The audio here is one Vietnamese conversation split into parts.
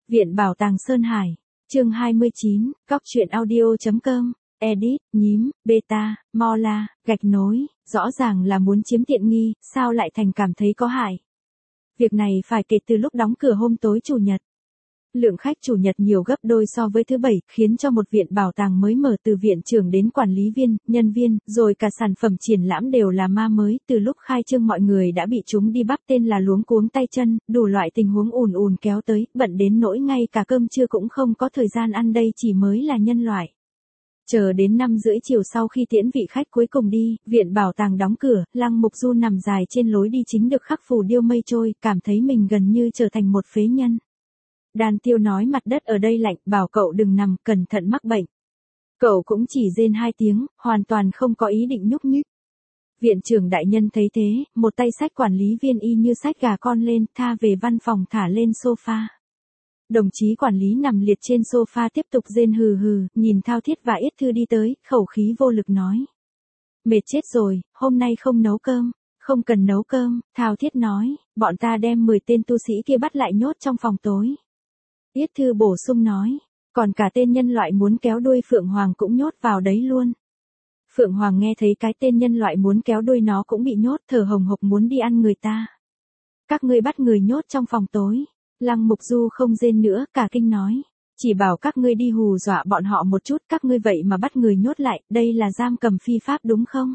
Viện Bảo tàng Sơn Hải, chương 29, Cóc truyện audio.com, edit, nhím, beta, mola, gạch nối, rõ ràng là muốn chiếm tiện nghi, sao lại thành cảm thấy có hại. Việc này phải kể từ lúc đóng cửa hôm tối Chủ nhật. Lượng khách Chủ nhật nhiều gấp đôi so với thứ Bảy, khiến cho một viện bảo tàng mới mở từ viện trưởng đến quản lý viên, nhân viên, rồi cả sản phẩm triển lãm đều là ma mới. Từ lúc khai trương mọi người đã bị chúng đi bắp tên là luống cuống tay chân, đủ loại tình huống ùn ùn kéo tới, bận đến nỗi ngay cả cơm trưa cũng không có thời gian ăn, đây chỉ mới là nhân loại. Chờ đến 5:30 chiều sau khi tiễn vị khách cuối cùng đi, viện bảo tàng đóng cửa, Lăng Mục Du nằm dài trên lối đi chính được khắc phù điêu mây trôi, cảm thấy mình gần như trở thành một phế nhân. Đan Tiêu nói mặt đất ở đây lạnh, bảo cậu đừng nằm, cẩn thận mắc bệnh. Cậu cũng chỉ rên 2 tiếng, hoàn toàn không có ý định nhúc nhích. Viện trưởng đại nhân thấy thế, một tay xách quản lý viên y như xách gà con lên, tha về văn phòng thả lên sofa. Đồng chí quản lý nằm liệt trên sofa tiếp tục rên hừ hừ, nhìn Thao Thiết và Yết Thư đi tới, khẩu khí vô lực nói. Mệt chết rồi, hôm nay không nấu cơm. Không cần nấu cơm, Thao Thiết nói, bọn ta đem 10 tên tu sĩ kia bắt lại nhốt trong phòng tối. Yết Thư bổ sung nói, còn cả tên nhân loại muốn kéo đuôi Phượng Hoàng cũng nhốt vào đấy luôn. Phượng Hoàng nghe thấy cái tên nhân loại muốn kéo đuôi nó cũng bị nhốt, thở hồng hộc muốn đi ăn người ta. Các ngươi bắt người nhốt trong phòng tối. Lăng Mục Du không rên nữa, cả kinh nói, chỉ bảo các ngươi đi hù dọa bọn họ một chút, các ngươi vậy mà bắt người nhốt lại, đây là giam cầm phi pháp đúng không?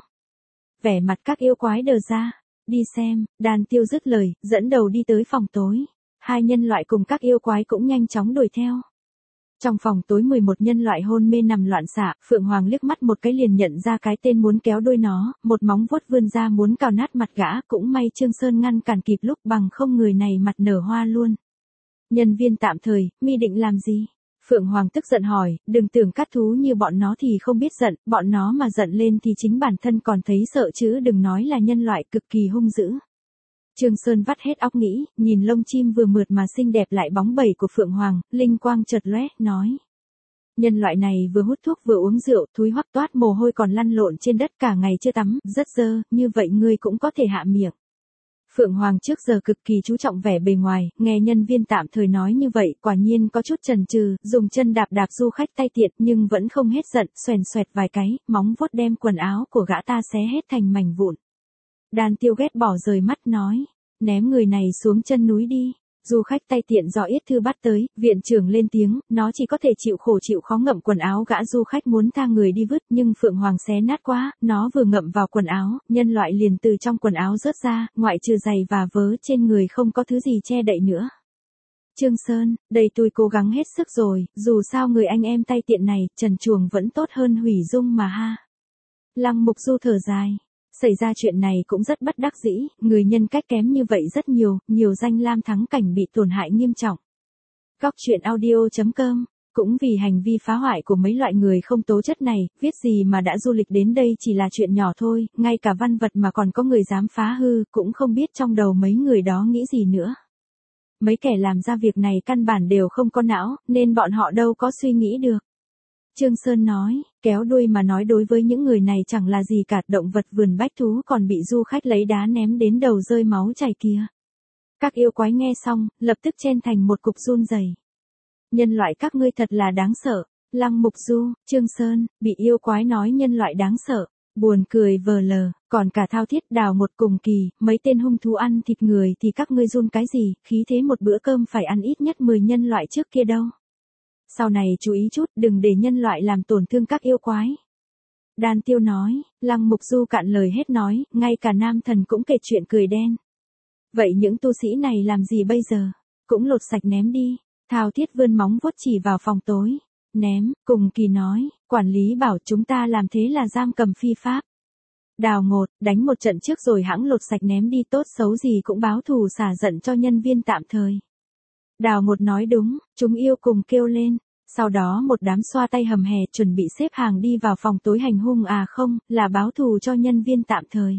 Vẻ mặt các yêu quái đờ ra, đi xem. Đan Tiêu dứt lời, dẫn đầu đi tới phòng tối. Hai nhân loại cùng các yêu quái cũng nhanh chóng đuổi theo. Trong phòng tối 11 nhân loại hôn mê nằm loạn xạ, Phượng Hoàng liếc mắt một cái liền nhận ra cái tên muốn kéo đuôi nó, một móng vuốt vươn ra muốn cào nát mặt gã, cũng may Trương Sơn ngăn cản kịp lúc, bằng không người này mặt nở hoa luôn. Nhân viên tạm thời, mi định làm gì? Phượng Hoàng tức giận hỏi, đừng tưởng cắt thú như bọn nó thì không biết giận, bọn nó mà giận lên thì chính bản thân còn thấy sợ chứ đừng nói là nhân loại cực kỳ hung dữ. Trương Sơn vắt hết óc nghĩ, nhìn lông chim vừa mượt mà xinh đẹp lại bóng bẩy của Phượng Hoàng, linh quang chợt lóe, nói. Nhân loại này vừa hút thuốc vừa uống rượu, thúi hoắc toát mồ hôi còn lăn lộn trên đất cả ngày chưa tắm, rất dơ, như vậy ngươi cũng có thể hạ miệng. Phượng Hoàng trước giờ cực kỳ chú trọng vẻ bề ngoài, nghe nhân viên tạm thời nói như vậy, quả nhiên có chút chần chừ, dùng chân đạp đạp du khách tay tiện nhưng vẫn không hết giận, xoèn xoẹt vài cái, móng vuốt đem quần áo của gã ta xé hết thành mảnh vụn. Đan Tiêu ghét bỏ rời mắt nói, ném người này xuống chân núi đi. Du khách tay tiện do Yết Thư bắt tới, viện trưởng lên tiếng, nó chỉ có thể chịu khổ chịu khó ngậm quần áo gã du khách muốn tha người đi vứt, nhưng Phượng Hoàng xé nát quá, nó vừa ngậm vào quần áo, nhân loại liền từ trong quần áo rớt ra, ngoại trừ giày và vớ trên người không có thứ gì che đậy nữa. Trương Sơn, đây tôi cố gắng hết sức rồi, dù sao người anh em tay tiện này, trần truồng vẫn tốt hơn hủy dung mà ha. Lăng Mục Du thở dài. Xảy ra chuyện này cũng rất bất đắc dĩ, người nhân cách kém như vậy rất nhiều, nhiều danh lam thắng cảnh bị tổn hại nghiêm trọng. Cóc truyện audio.com, cũng vì hành vi phá hoại của mấy loại người không tố chất này, viết gì mà đã du lịch đến đây chỉ là chuyện nhỏ thôi, ngay cả văn vật mà còn có người dám phá hư, cũng không biết trong đầu mấy người đó nghĩ gì nữa. Mấy kẻ làm ra việc này căn bản đều không có não, nên bọn họ đâu có suy nghĩ được. Trương Sơn nói, kéo đuôi mà nói đối với những người này chẳng là gì cả, động vật vườn bách thú còn bị du khách lấy đá ném đến đầu rơi máu chảy kia. Các yêu quái nghe xong, lập tức chen thành một cục run rẩy. Nhân loại các ngươi thật là đáng sợ. Lăng Mục Du, Trương Sơn, bị yêu quái nói nhân loại đáng sợ, buồn cười vờ lờ, còn cả Thao Thiết, Đào một cùng Kỳ, mấy tên hung thú ăn thịt người thì các ngươi run cái gì, khí thế một bữa cơm phải ăn ít nhất 10 nhân loại trước kia đâu. Sau này chú ý chút, đừng để nhân loại làm tổn thương các yêu quái. Đan Tiêu nói, Lăng Mục Du cạn lời hết nói, ngay cả nam thần cũng kể chuyện cười đen. Vậy những tu sĩ này làm gì bây giờ? Cũng lột sạch ném đi. Thao Thiết vươn móng vuốt chỉ vào phòng tối. Ném, cùng Kỳ nói, quản lý bảo chúng ta làm thế là giam cầm phi pháp. Đào Ngột, đánh một trận trước rồi hãng lột sạch ném đi, tốt xấu gì cũng báo thù xả giận cho nhân viên tạm thời. Đào Ngột nói đúng, chúng yêu cùng kêu lên. Sau đó một đám xoa tay hầm hè chuẩn bị xếp hàng đi vào phòng tối hành hung, à không, là báo thù cho nhân viên tạm thời.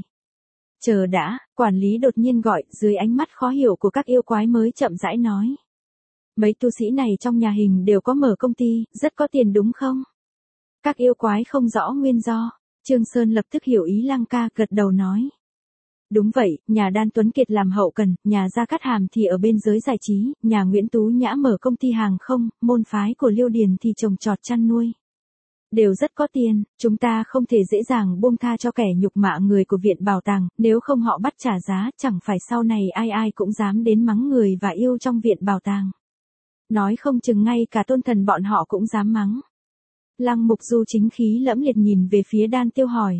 Chờ đã, quản lý đột nhiên gọi, dưới ánh mắt khó hiểu của các yêu quái mới chậm rãi nói. Mấy tu sĩ này trong nhà hình đều có mở công ty, rất có tiền đúng không? Các yêu quái không rõ nguyên do. Trương Sơn lập tức hiểu ý Lăng ca, gật đầu nói. Đúng vậy, nhà Đan Tuấn Kiệt làm hậu cần, nhà Gia Cát Hàm thì ở bên giới giải trí, nhà Nguyễn Tú Nhã mở công ty hàng không, môn phái của Liêu Điền thì trồng trọt chăn nuôi. Đều rất có tiền, chúng ta không thể dễ dàng buông tha cho kẻ nhục mạ người của viện bảo tàng, nếu không họ bắt trả giá, chẳng phải sau này ai ai cũng dám đến mắng người và yêu trong viện bảo tàng. Nói không chừng ngay cả tôn thần bọn họ cũng dám mắng. Lăng Mục Du chính khí lẫm liệt nhìn về phía Đan Tiêu hỏi.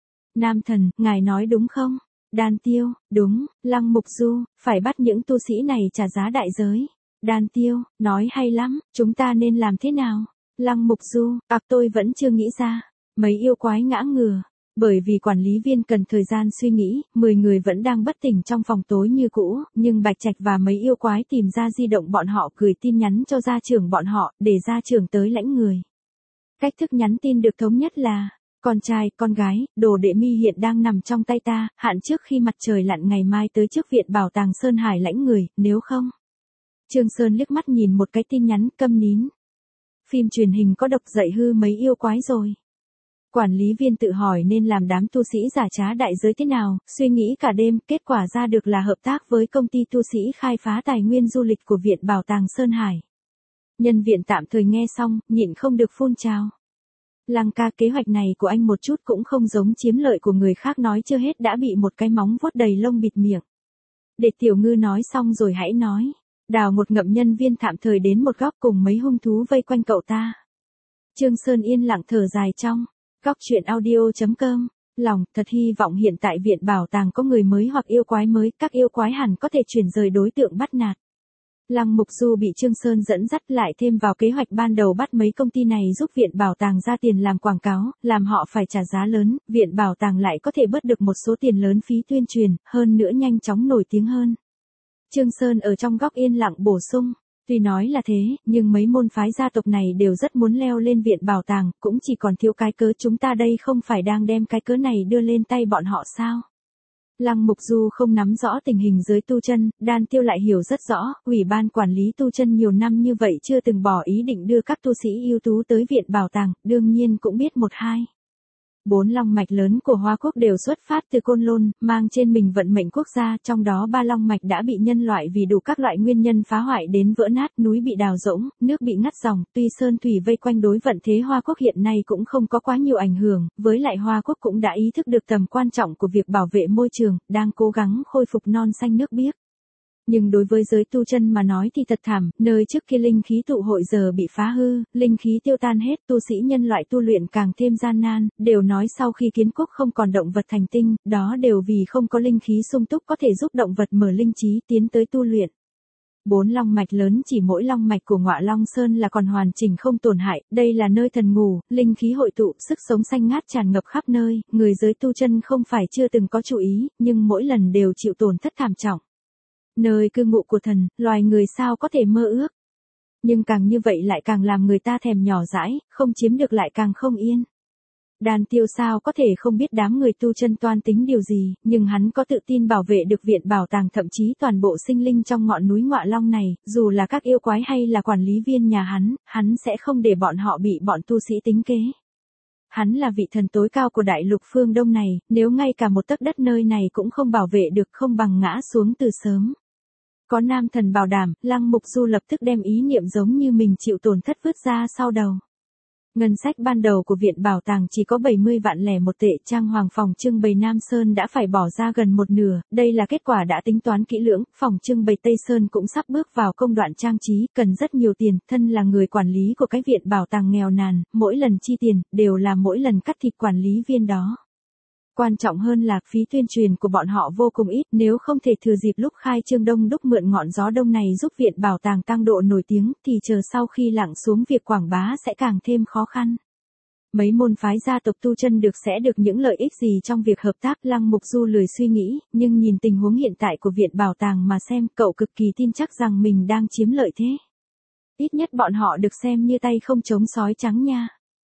Nam thần, ngài nói đúng không? Đan Tiêu, đúng, Lăng Mục Du, phải bắt những tu sĩ này trả giá đại giới. Đan Tiêu, nói hay lắm, chúng ta nên làm thế nào? Lăng Mục Du, tôi vẫn chưa nghĩ ra. Mấy yêu quái ngã ngửa. Bởi vì quản lý viên cần thời gian suy nghĩ, 10 người vẫn đang bất tỉnh trong phòng tối như cũ, nhưng Bạch Trạch và mấy yêu quái tìm ra di động bọn họ gửi tin nhắn cho gia trưởng bọn họ, để gia trưởng tới lãnh người. Cách thức nhắn tin được thống nhất là, con trai, con gái, đồ đệ mi hiện đang nằm trong tay ta, hạn trước khi mặt trời lặn ngày mai tới trước viện bảo tàng Sơn Hải lãnh người, nếu không. Trương Sơn liếc mắt nhìn một cái tin nhắn, câm nín. Phim truyền hình có độc dạy hư mấy yêu quái rồi. Quản lý viên tự hỏi nên làm đám tu sĩ giả trá đại giới thế nào, suy nghĩ cả đêm, kết quả ra được là hợp tác với công ty tu sĩ khai phá tài nguyên du lịch của Viện Bảo tàng Sơn Hải. Nhân viện tạm thời nghe xong, nhịn không được phun trào. Lăng ca, kế hoạch này của anh một chút cũng không giống chiếm lợi của người khác, nói chưa hết đã bị một cái móng vuốt đầy lông bịt miệng. Để Tiểu Ngư nói xong rồi hãy nói. Đào một ngậm nhân viên tạm thời đến một góc cùng mấy hung thú vây quanh cậu ta. Trương Sơn yên lặng thở dài trong. Góc chuyện audio.com. Lòng thật hy vọng hiện tại viện bảo tàng có người mới hoặc yêu quái mới, các yêu quái hẳn có thể chuyển rời đối tượng bắt nạt. Lăng Mục Du bị Trương Sơn dẫn dắt lại thêm vào kế hoạch ban đầu, bắt mấy công ty này giúp viện bảo tàng ra tiền làm quảng cáo, làm họ phải trả giá lớn, viện bảo tàng lại có thể bớt được một số tiền lớn phí tuyên truyền, hơn nữa nhanh chóng nổi tiếng hơn. Trương Sơn ở trong góc yên lặng bổ sung, tuy nói là thế, nhưng mấy môn phái gia tộc này đều rất muốn leo lên viện bảo tàng, cũng chỉ còn thiếu cái cớ, chúng ta đây không phải đang đem cái cớ này đưa lên tay bọn họ sao? Lăng Mục Du không nắm rõ tình hình giới tu chân, Đan Tiêu lại hiểu rất rõ, ủy ban quản lý tu chân nhiều năm như vậy chưa từng bỏ ý định đưa các tu sĩ ưu tú tới viện bảo tàng, đương nhiên cũng biết một hai. 4 long mạch lớn của Hoa Quốc đều xuất phát từ Côn Lôn, mang trên mình vận mệnh quốc gia, trong đó 3 long mạch đã bị nhân loại vì đủ các loại nguyên nhân phá hoại đến vỡ nát, núi bị đào rỗng, nước bị ngắt dòng, tuy sơn thủy vây quanh đối vận thế Hoa Quốc hiện nay cũng không có quá nhiều ảnh hưởng, với lại Hoa Quốc cũng đã ý thức được tầm quan trọng của việc bảo vệ môi trường, đang cố gắng khôi phục non xanh nước biếc. Nhưng đối với giới tu chân mà nói thì thật thảm, nơi trước kia linh khí tụ hội giờ bị phá hư, linh khí tiêu tan hết, tu sĩ nhân loại tu luyện càng thêm gian nan, đều nói sau khi kiến quốc không còn động vật thành tinh, đó đều vì không có linh khí sung túc có thể giúp động vật mở linh trí tiến tới tu luyện. 4 long mạch lớn, chỉ mỗi long mạch của Ngọa Long Sơn là còn hoàn chỉnh không tổn hại, đây là nơi thần ngủ, linh khí hội tụ, sức sống xanh ngát tràn ngập khắp nơi, người giới tu chân không phải chưa từng có chú ý, nhưng mỗi lần đều chịu tổn thất thảm trọng. Nơi cư ngụ của thần, loài người sao có thể mơ ước. Nhưng càng như vậy lại càng làm người ta thèm nhỏ dãi, không chiếm được lại càng không yên. Đan Tiêu sao có thể không biết đám người tu chân toan tính điều gì, nhưng hắn có tự tin bảo vệ được viện bảo tàng, thậm chí toàn bộ sinh linh trong ngọn núi Ngọa Long này, dù là các yêu quái hay là quản lý viên nhà hắn sẽ không để bọn họ bị bọn tu sĩ tính kế. Hắn là vị thần tối cao của đại lục phương Đông này, nếu ngay cả một tấc đất nơi này cũng không bảo vệ được, không bằng ngã xuống từ sớm. Có nam thần bảo đảm, Lăng Mục Du lập tức đem ý niệm giống như mình chịu tổn thất vứt ra sau đầu. Ngân sách ban đầu của viện bảo tàng chỉ có 70 vạn lẻ một tệ, trang hoàng phòng trưng bày Nam Sơn đã phải bỏ ra gần một nửa, đây là kết quả đã tính toán kỹ lưỡng, phòng trưng bày Tây Sơn cũng sắp bước vào công đoạn trang trí, cần rất nhiều tiền, thân là người quản lý của cái viện bảo tàng nghèo nàn, mỗi lần chi tiền, đều là mỗi lần cắt thịt quản lý viên đó. Quan trọng hơn là phí tuyên truyền của bọn họ vô cùng ít, nếu không thể thừa dịp lúc khai trương đông đúc mượn ngọn gió đông này giúp viện bảo tàng tăng độ nổi tiếng, thì chờ sau khi lặng xuống việc quảng bá sẽ càng thêm khó khăn. Mấy môn phái gia tộc tu chân sẽ được những lợi ích gì trong việc hợp tác? Lăng Mục Du lười suy nghĩ, nhưng nhìn tình huống hiện tại của viện bảo tàng mà xem, cậu cực kỳ tin chắc rằng mình đang chiếm lợi thế. Ít nhất bọn họ được xem như tay không chống sói trắng nha.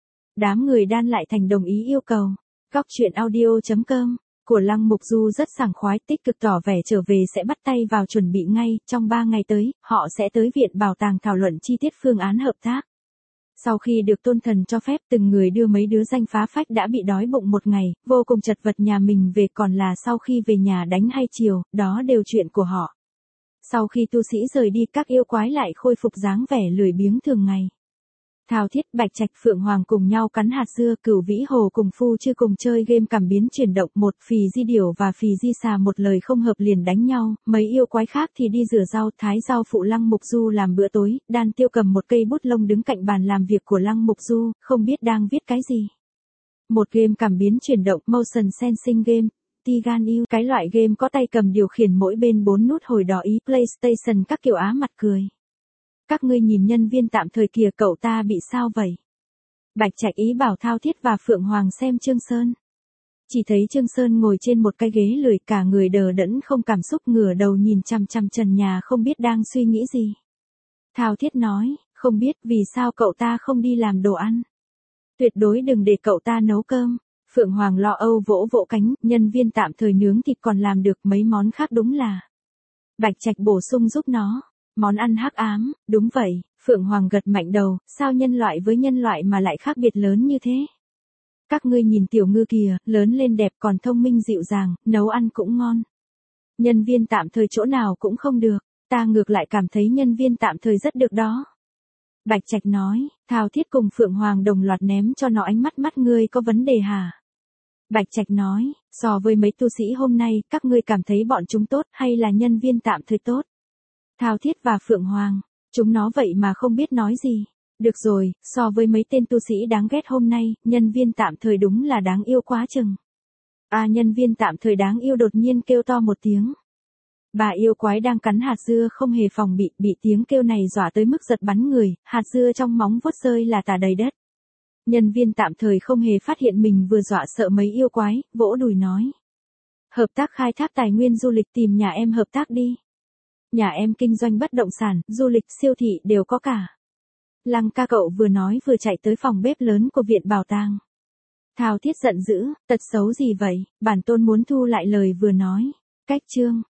Đám người Đan lại thành đồng ý yêu cầu. Góc chuyện audio.com của Lăng Mục Du rất sảng khoái, tích cực tỏ vẻ trở về sẽ bắt tay vào chuẩn bị ngay, trong 3 ngày tới, họ sẽ tới viện bảo tàng thảo luận chi tiết phương án hợp tác. Sau khi được tôn thần cho phép từng người đưa mấy đứa danh phá phách đã bị đói bụng một ngày, vô cùng chật vật nhà mình về, còn là sau khi về nhà đánh hay chiều, đó đều chuyện của họ. Sau khi tu sĩ rời đi, các yêu quái lại khôi phục dáng vẻ lười biếng thường ngày. Thao Thiết, Bạch Trạch, Phượng Hoàng cùng nhau cắn hạt dưa, Cửu Vĩ Hồ cùng Phu Chư cùng chơi game cảm biến chuyển động, một Phì Di Điểu và Phì Di Xà một lời không hợp liền đánh nhau, mấy yêu quái khác thì đi rửa rau, thái rau phụ Lăng Mục Du làm bữa tối, Đan Tiêu cầm một cây bút lông đứng cạnh bàn làm việc của Lăng Mục Du, không biết đang viết cái gì. Một game cảm biến chuyển động, motion sensing game. Tigan yêu, cái loại game có tay cầm điều khiển mỗi bên 4 nút hồi đỏ ý PlayStation các kiểu á mặt cười. Các ngươi nhìn nhân viên tạm thời kìa, cậu ta bị sao vậy? Bạch Trạch ý bảo Thao Thiết và Phượng Hoàng xem Trương Sơn. Chỉ thấy Trương Sơn ngồi trên một cái ghế lười, cả người đờ đẫn không cảm xúc, ngửa đầu nhìn chằm chằm trần nhà không biết đang suy nghĩ gì. Thao Thiết nói, không biết vì sao cậu ta không đi làm đồ ăn. Tuyệt đối đừng để cậu ta nấu cơm. Phượng Hoàng lo âu vỗ vỗ cánh, nhân viên tạm thời nướng thịt còn làm được, mấy món khác đúng là. Bạch Trạch bổ sung giúp nó. Món ăn hắc ám, đúng vậy, Phượng Hoàng gật mạnh đầu, sao nhân loại với nhân loại mà lại khác biệt lớn như thế? Các ngươi nhìn tiểu ngư kìa, lớn lên đẹp còn thông minh dịu dàng, nấu ăn cũng ngon. Nhân viên tạm thời chỗ nào cũng không được, ta ngược lại cảm thấy nhân viên tạm thời rất được đó. Bạch Trạch nói, Thao Thiết cùng Phượng Hoàng đồng loạt ném cho nó ánh mắt, mắt ngươi có vấn đề hả? Bạch Trạch nói, so với mấy tu sĩ hôm nay, các ngươi cảm thấy bọn chúng tốt hay là nhân viên tạm thời tốt? Thao Thiết và Phượng Hoàng, chúng nó vậy mà không biết nói gì. Được rồi, so với mấy tên tu sĩ đáng ghét hôm nay, nhân viên tạm thời đúng là đáng yêu quá chừng. Nhân viên tạm thời đáng yêu đột nhiên kêu to một tiếng. Bà yêu quái đang cắn hạt dưa không hề phòng bị tiếng kêu này dọa tới mức giật bắn người, hạt dưa trong móng vuốt rơi là tả đầy đất. Nhân viên tạm thời không hề phát hiện mình vừa dọa sợ mấy yêu quái, vỗ đùi nói. Hợp tác khai thác tài nguyên du lịch, tìm nhà em hợp tác đi. Nhà em kinh doanh bất động sản, du lịch, siêu thị đều có cả. Lăng ca cậu vừa nói vừa chạy tới phòng bếp lớn của viện bảo tàng. Thao Thiết giận dữ, tật xấu gì vậy, bản tôn muốn thu lại lời vừa nói. Cách chương.